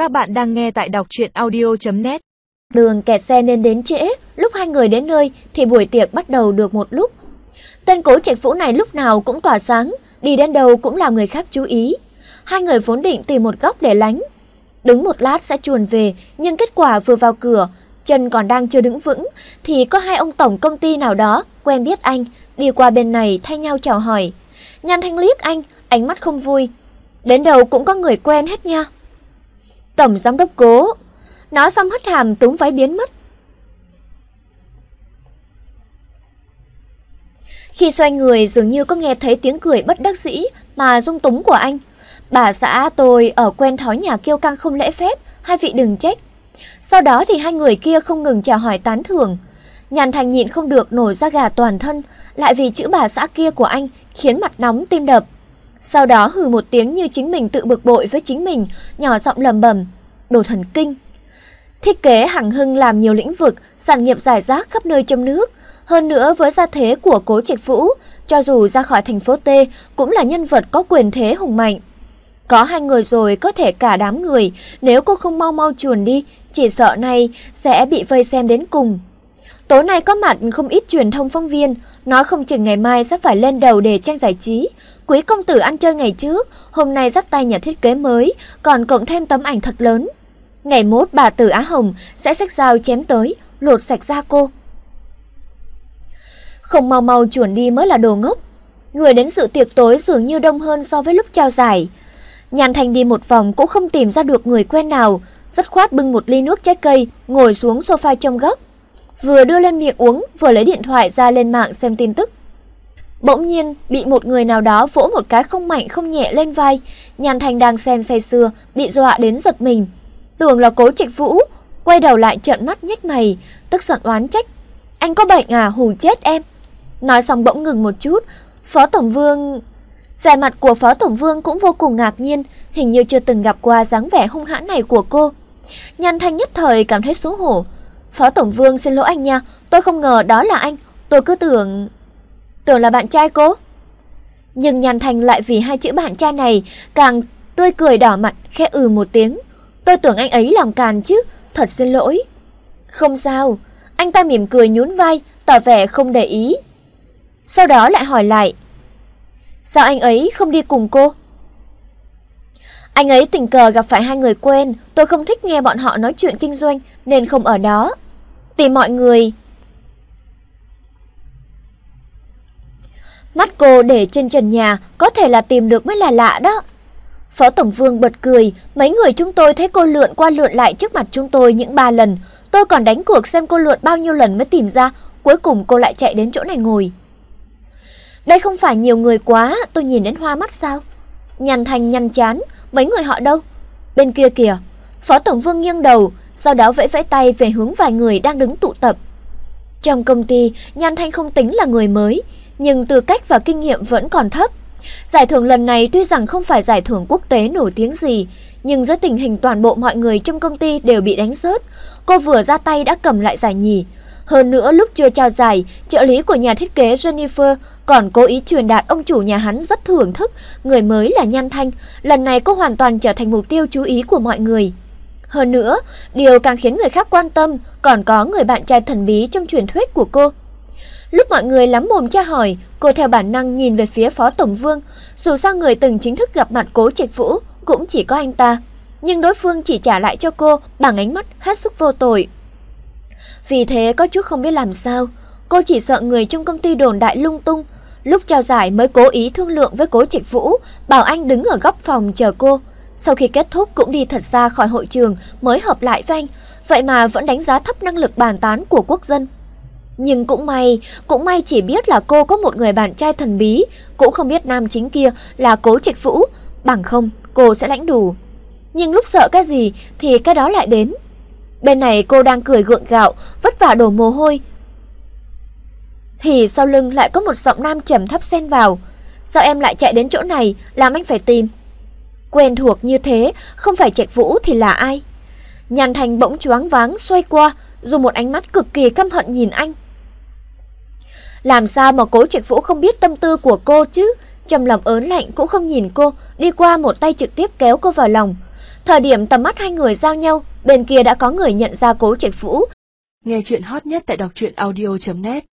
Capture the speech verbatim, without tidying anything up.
Các bạn đang nghe tại đọc truyện audio chấm net. Đường kẹt xe nên đến trễ, lúc hai người đến nơi thì buổi tiệc bắt đầu được một lúc. Tên Cố Trạch Vũ này lúc nào cũng tỏa sáng, đi đến đâu cũng làm người khác chú ý. Hai người vốn định tìm một góc để lánh, đứng một lát sẽ chuồn về, nhưng kết quả vừa vào cửa, chân còn đang chưa đứng vững thì có hai ông tổng công ty nào đó quen biết anh đi qua bên này thay nhau chào hỏi. Nhan Thanh liếc anh, ánh mắt không vui. Đến đâu cũng có người quen hết nha. Tổng giám đốc Cố. Nói xong hất hàm túm váy biến mất. Khi xoay người dường như có nghe thấy tiếng cười bất đắc dĩ mà dung túng của anh. Bà xã tôi ở quen thói nhà kiêu căng không lễ phép, hai vị đừng trách. Sau đó thì hai người kia không ngừng chào hỏi tán thưởng. Nhàn Thành nhịn không được nổi da gà toàn thân, lại vì chữ bà xã kia của anh khiến mặt nóng tim đập. Sau đó hừ một tiếng như chính mình tự bực bội với chính mình, nhỏ giọng lầm bầm, đồ thần kinh. Thiết kế hằng hưng làm nhiều lĩnh vực, sản nghiệp rải rác khắp nơi trong nước. Hơn nữa với gia thế của Cố Trạch Vũ, cho dù ra khỏi thành phố T cũng là nhân vật có quyền thế hùng mạnh. Có hai người rồi có thể cả đám người, nếu cô không mau mau chuồn đi, chỉ sợ này sẽ bị vây xem đến cùng. Tối nay có mặt không ít truyền thông phóng viên, nói không chừng ngày mai sẽ phải lên đầu để tranh giải trí. Quý công tử ăn chơi ngày trước, hôm nay dắt tay nhà thiết kế mới, còn cộng thêm tấm ảnh thật lớn. Ngày mốt bà Tử Á Hồng sẽ xách dao chém tới, lột sạch da cô. Không mau mau chuồn đi mới là đồ ngốc. Người đến dự tiệc tối dường như đông hơn so với lúc trao giải. Nhàn Thành đi một vòng cũng không tìm ra được người quen nào, dứt khoát bưng một ly nước trái cây, ngồi xuống sofa trong góc. Vừa đưa lên miệng uống, vừa lấy điện thoại ra lên mạng xem tin tức. Bỗng nhiên bị một người nào đó vỗ một cái không mạnh không nhẹ lên vai. Nhàn Thành đang xem say sưa, bị dọa đến giật mình. Tưởng là Cố Trạch Vũ, quay đầu lại trợn mắt nhếch mày, tức giận oán trách. Anh có bệnh à, hù chết em. Nói xong bỗng ngừng một chút. Phó Tổng Vương... Vẻ mặt của Phó Tổng Vương cũng vô cùng ngạc nhiên, hình như chưa từng gặp qua dáng vẻ hung hãn này của cô. Nhàn Thanh nhất thời cảm thấy xấu hổ. Phó Tổng Vương xin lỗi anh nha, tôi không ngờ đó là anh, tôi cứ tưởng... Tưởng là bạn trai cô. Nhưng Nhàn Thanh lại vì hai chữ bạn trai này càng tươi cười đỏ mặt, khẽ ừ một tiếng. Tôi tưởng anh ấy làm càn chứ, thật xin lỗi. Không sao, anh ta mỉm cười nhún vai, tỏ vẻ không để ý. Sau đó lại hỏi lại, sao anh ấy không đi cùng cô? Anh ấy tình cờ gặp phải hai người quen, tôi không thích nghe bọn họ nói chuyện kinh doanh nên không ở đó. Tìm mọi người. Mắt cô để trên trần nhà, có thể là tìm được mới là lạ đó. Phó Tổng Vương bật cười, mấy người chúng tôi thấy cô lượn qua lượn lại trước mặt chúng tôi những ba lần. Tôi còn đánh cuộc xem cô lượn bao nhiêu lần mới tìm ra, cuối cùng cô lại chạy đến chỗ này ngồi. Đây không phải nhiều người quá, tôi nhìn đến hoa mắt sao? Nhàn Thành nhăn chán, mấy người họ đâu? Bên kia kìa. Phó Tổng Vương nghiêng đầu, sau đó vẫy vẫy tay về hướng vài người đang đứng tụ tập. Trong công ty, Nhàn Thanh không tính là người mới, nhưng tư cách và kinh nghiệm vẫn còn thấp. Giải thưởng lần này tuy rằng không phải giải thưởng quốc tế nổi tiếng gì, nhưng dưới tình hình toàn bộ mọi người trong công ty đều bị đánh rớt, cô vừa ra tay đã cầm lại giải nhì. Hơn nữa lúc chưa trao giải, trợ lý của nhà thiết kế Jennifer còn cố ý truyền đạt ông chủ nhà hắn rất thưởng thức người mới là Nhan Thanh. Lần này cô hoàn toàn trở thành mục tiêu chú ý của mọi người. Hơn nữa, điều càng khiến người khác quan tâm còn có người bạn trai thần bí trong truyền thuyết của cô. Lúc mọi người lắm mồm tra hỏi, cô theo bản năng nhìn về phía Phó Tổng Vương. Dù sao người từng chính thức gặp mặt Cố Trạch Vũ cũng chỉ có anh ta, nhưng đối phương chỉ trả lại cho cô bằng ánh mắt hết sức vô tội. Vì thế có chút không biết làm sao, cô chỉ sợ người trong công ty đồn đại lung tung. Lúc trao giải mới cố ý thương lượng với Cố Trạch Vũ, bảo anh đứng ở góc phòng chờ cô. Sau khi kết thúc cũng đi thật xa khỏi hội trường mới hợp lại với anh, vậy mà vẫn đánh giá thấp năng lực bàn tán của quốc dân. Nhưng cũng may, cũng may chỉ biết là cô có một người bạn trai thần bí, cũng không biết nam chính kia là Cố Trạch Vũ, bằng không cô sẽ lãnh đủ. Nhưng lúc sợ cái gì thì cái đó lại đến. Bên này cô đang cười gượng gạo, vất vả đổ mồ hôi, thì sau lưng lại có một giọng nam trầm thấp xen vào. Sao em lại chạy đến chỗ này, làm anh phải tìm? Quen thuộc như thế, không phải Trạch Vũ thì là ai? Nhàn Thành bỗng choáng váng xoay qua, dùng một ánh mắt cực kỳ căm hận nhìn anh. Làm sao mà Cố Trạch Vũ không biết tâm tư của cô chứ? Trầm lòng ớn lạnh cũng không nhìn cô, đi qua một tay trực tiếp kéo cô vào lòng. Thời điểm tầm mắt hai người giao nhau, bên kia đã có người nhận ra Cố Trạch Vũ. Nghe chuyện hot nhất tại đọc truyện audio chấm net.